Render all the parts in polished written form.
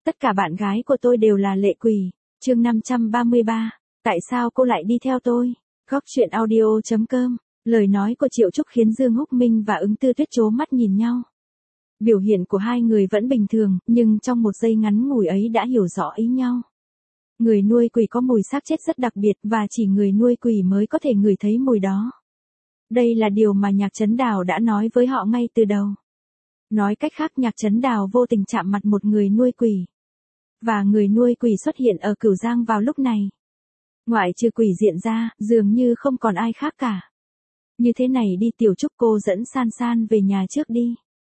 Tất cả bạn gái của tôi đều là lệ quỷ. Chương 533. Tại sao cô lại đi theo tôi? Góc truyện audio.com. Lời nói của Triệu Trúc khiến Dương Húc Minh và Ứng Tư Tuyết trố mắt nhìn nhau. Biểu hiện của hai người vẫn bình thường, nhưng trong một giây ngắn ngủi ấy đã hiểu rõ ý nhau. Người nuôi quỷ có mùi xác chết rất đặc biệt và chỉ người nuôi quỷ mới có thể ngửi thấy mùi đó. Đây là điều mà Nhạc Trấn Đào đã nói với họ ngay từ đầu. Nói cách khác, Nhạc Trấn Đào vô tình chạm mặt một người nuôi quỷ. Và người nuôi quỷ xuất hiện ở Cửu Giang vào lúc này. Ngoại trừ quỷ diện ra, dường như không còn ai khác cả. Như thế này đi Tiểu Trúc, cô dẫn San San về nhà trước đi.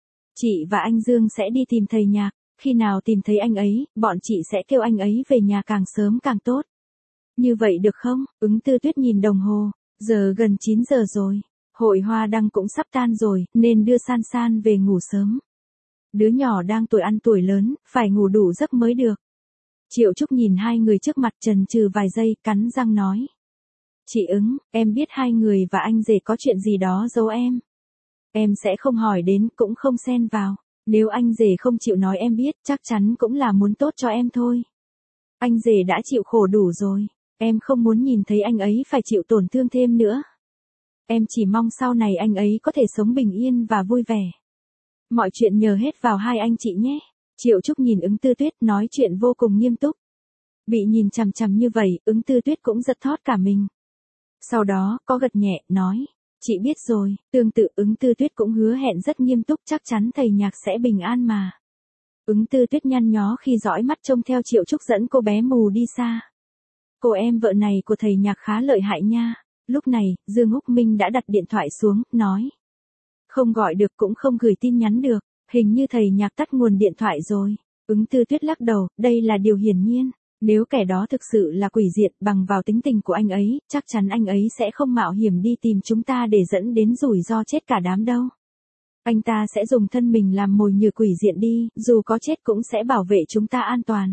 Chị và anh Dương sẽ đi tìm thầy Nhạc, khi nào tìm thấy anh ấy, bọn chị sẽ kêu anh ấy về nhà càng sớm càng tốt. Như vậy được không? Ứng Tư Tuyết nhìn đồng hồ, giờ gần 9 giờ rồi. Hội hoa đăng cũng sắp tan rồi, nên đưa San San về ngủ sớm. Đứa nhỏ đang tuổi ăn tuổi lớn, phải ngủ đủ giấc mới được. Triệu Trúc nhìn hai người trước mặt chần chừ vài giây, cắn răng nói. Chị Ứng, em biết hai người và anh rể có chuyện gì đó giấu em. Em sẽ không hỏi đến, cũng không xen vào. Nếu anh rể không chịu nói em biết, chắc chắn cũng là muốn tốt cho em thôi. Anh rể đã chịu khổ đủ rồi, em không muốn nhìn thấy anh ấy phải chịu tổn thương thêm nữa. Em chỉ mong sau này anh ấy có thể sống bình yên và vui vẻ. Mọi chuyện nhờ hết vào hai anh chị nhé. Triệu Trúc nhìn Ứng Tư Tuyết nói chuyện vô cùng nghiêm túc. Bị nhìn chằm chằm như vậy, Ứng Tư Tuyết cũng giật thót cả mình. Sau đó, có gật nhẹ, nói. Chị biết rồi. Tương tự Ứng Tư Tuyết cũng hứa hẹn rất nghiêm túc, chắc chắn thầy Nhạc sẽ bình an mà. Ứng Tư Tuyết nhăn nhó khi dõi mắt trông theo Triệu Trúc dẫn cô bé mù đi xa. Cô em vợ này của thầy Nhạc khá lợi hại nha. Lúc này, Dương Húc Minh đã đặt điện thoại xuống, nói. Không gọi được cũng không gửi tin nhắn được, hình như thầy Nhạc tắt nguồn điện thoại rồi. Ứng Tư Tuyết lắc đầu, đây là điều hiển nhiên. Nếu kẻ đó thực sự là quỷ diện, bằng vào tính tình của anh ấy, chắc chắn anh ấy sẽ không mạo hiểm đi tìm chúng ta để dẫn đến rủi ro chết cả đám đâu. Anh ta sẽ dùng thân mình làm mồi nhử quỷ diện đi, dù có chết cũng sẽ bảo vệ chúng ta an toàn.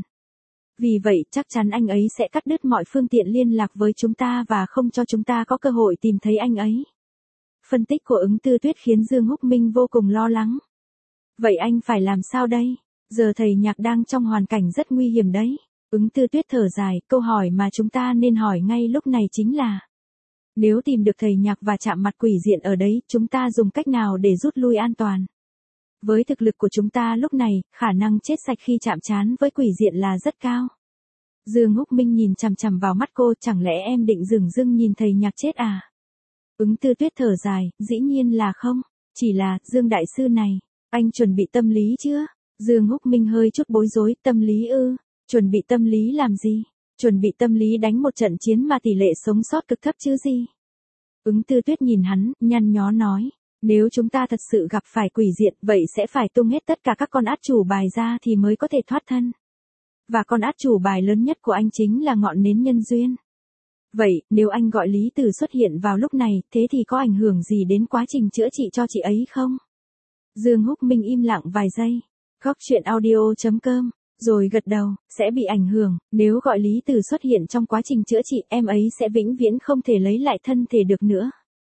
Vì vậy, chắc chắn anh ấy sẽ cắt đứt mọi phương tiện liên lạc với chúng ta và không cho chúng ta có cơ hội tìm thấy anh ấy. Phân tích của Ứng Tư Tuyết khiến Dương Húc Minh vô cùng lo lắng. Vậy anh phải làm sao đây? Giờ thầy Nhạc đang trong hoàn cảnh rất nguy hiểm đấy. Ứng Tư Tuyết thở dài, câu hỏi mà chúng ta nên hỏi ngay lúc này chính là. Nếu tìm được thầy Nhạc và chạm mặt quỷ diện ở đấy, chúng ta dùng cách nào để rút lui an toàn? Với thực lực của chúng ta lúc này, khả năng chết sạch khi chạm trán với quỷ diện là rất cao. Dương Húc Minh nhìn chằm chằm vào mắt cô, chẳng lẽ em định dửng dưng nhìn thầy Nhạc chết à? Ứng Tư Tuyết thở dài, dĩ nhiên là không, chỉ là, Dương Đại Sư này, anh chuẩn bị tâm lý chưa? Dương Húc Minh hơi chút bối rối, tâm lý ư, chuẩn bị tâm lý làm gì? Chuẩn bị tâm lý đánh một trận chiến mà tỷ lệ sống sót cực thấp chứ gì? Ứng Tư Tuyết nhìn hắn, nhăn nhó nói, nếu chúng ta thật sự gặp phải quỷ diện, vậy sẽ phải tung hết tất cả các con át chủ bài ra thì mới có thể thoát thân. Và con át chủ bài lớn nhất của anh chính là ngọn nến nhân duyên. Vậy, nếu anh gọi Lý Tử xuất hiện vào lúc này, thế thì có ảnh hưởng gì đến quá trình chữa trị cho chị ấy không? Dương Húc Minh im lặng vài giây. Góc truyện audio.com. Rồi gật đầu, sẽ bị ảnh hưởng, nếu gọi Lý Tử xuất hiện trong quá trình chữa trị, em ấy sẽ vĩnh viễn không thể lấy lại thân thể được nữa.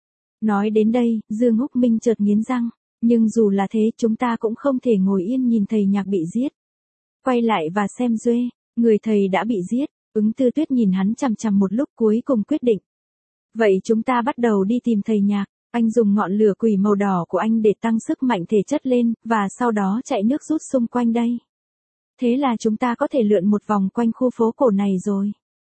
Nói đến đây, Dương Húc Minh chợt nghiến răng, nhưng dù là thế, chúng ta cũng không thể ngồi yên nhìn thầy Nhạc bị giết. Quay lại và xem Duê, người thầy đã bị giết. Ứng Tư Tuyết nhìn hắn chằm chằm một lúc cuối cùng quyết định. Vậy chúng ta bắt đầu đi tìm thầy Nhạc, anh dùng ngọn lửa quỷ màu đỏ của anh để tăng sức mạnh thể chất lên, và sau đó chạy nước rút xung quanh đây. Thế là chúng ta có thể lượn một vòng quanh khu phố cổ này rồi.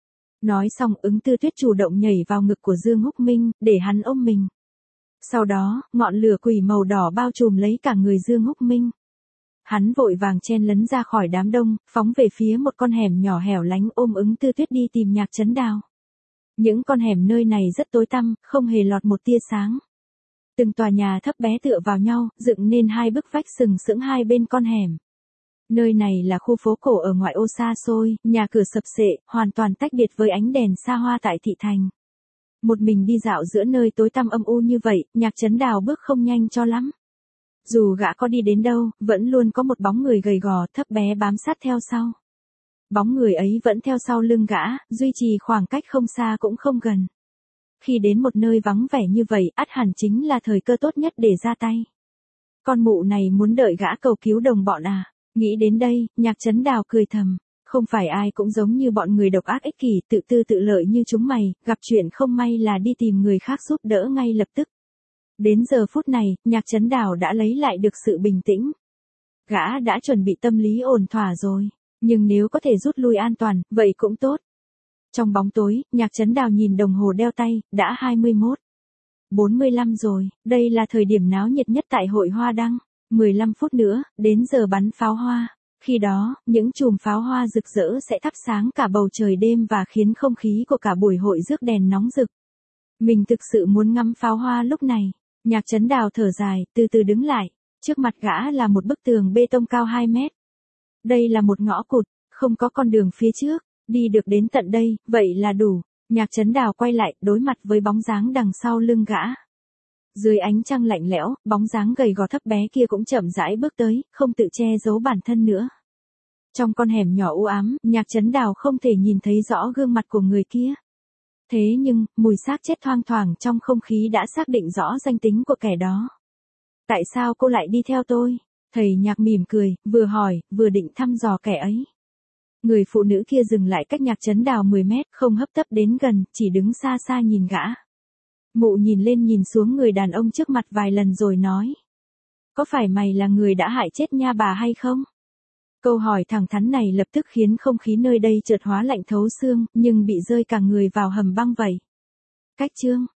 Nói xong, Ứng Tư Tuyết chủ động nhảy vào ngực của Dương Húc Minh, để hắn ôm mình. Sau đó, ngọn lửa quỷ màu đỏ bao trùm lấy cả người Dương Húc Minh. Hắn vội vàng chen lấn ra khỏi đám đông, phóng về phía một con hẻm nhỏ hẻo lánh, ôm Ứng Tư Tuyết đi tìm Nhạc Trấn Đào. Những con hẻm nơi này rất tối tăm, không hề lọt một tia sáng. Từng tòa nhà thấp bé tựa vào nhau, dựng nên hai bức vách sừng sững hai bên con hẻm. Nơi này là khu phố cổ ở ngoại ô xa xôi, nhà cửa sập sệ, hoàn toàn tách biệt với ánh đèn xa hoa tại thị thành. Một mình đi dạo giữa nơi tối tăm âm u như vậy, Nhạc Trấn Đào bước không nhanh cho lắm. Dù gã có đi đến đâu, vẫn luôn có một bóng người gầy gò thấp bé bám sát theo sau. Bóng người ấy vẫn theo sau lưng gã, duy trì khoảng cách không xa cũng không gần. Khi đến một nơi vắng vẻ như vậy, ắt hẳn chính là thời cơ tốt nhất để ra tay. Con mụ này muốn đợi gã cầu cứu đồng bọn à? Nghĩ đến đây, Nhạc Trấn Đào cười thầm. Không phải ai cũng giống như bọn người độc ác ích kỷ, tự tư tự lợi như chúng mày, gặp chuyện không may là đi tìm người khác giúp đỡ ngay lập tức. Đến giờ phút này, Nhạc Trấn Đào đã lấy lại được sự bình tĩnh. Gã đã chuẩn bị tâm lý ổn thỏa rồi, nhưng nếu có thể rút lui an toàn, vậy cũng tốt. Trong bóng tối, Nhạc Trấn Đào nhìn đồng hồ đeo tay, đã 21:45 rồi, đây là thời điểm náo nhiệt nhất tại hội Hoa Đăng. 15 phút nữa, đến giờ bắn pháo hoa. Khi đó, những chùm pháo hoa rực rỡ sẽ thắp sáng cả bầu trời đêm và khiến không khí của cả buổi hội rước đèn nóng rực. Mình thực sự muốn ngắm pháo hoa lúc này. Nhạc Trấn Đào thở dài, từ từ đứng lại. Trước mặt gã là một bức tường bê tông cao 2 mét. Đây là một ngõ cụt, không có con đường phía trước, đi được đến tận đây, vậy là đủ. Nhạc Trấn Đào quay lại, đối mặt với bóng dáng đằng sau lưng gã. Dưới ánh trăng lạnh lẽo, bóng dáng gầy gò thấp bé kia cũng chậm rãi bước tới, không tự che giấu bản thân nữa. Trong con hẻm nhỏ u ám, Nhạc Trấn Đào không thể nhìn thấy rõ gương mặt của người kia. Thế nhưng, mùi xác chết thoang thoảng trong không khí đã xác định rõ danh tính của kẻ đó. Tại sao cô lại đi theo tôi? Thầy Nhạc mỉm cười, vừa hỏi, vừa định thăm dò kẻ ấy. Người phụ nữ kia dừng lại cách Nhạc Trấn Đào 10 mét, không hấp tấp đến gần, chỉ đứng xa xa nhìn gã. Mụ nhìn lên nhìn xuống người đàn ông trước mặt vài lần rồi nói. Có phải mày là người đã hại chết nha bà hay không? Câu hỏi thẳng thắn này lập tức khiến không khí nơi đây chợt hóa lạnh thấu xương, nhưng bị rơi cả người vào hầm băng vậy. Cách chương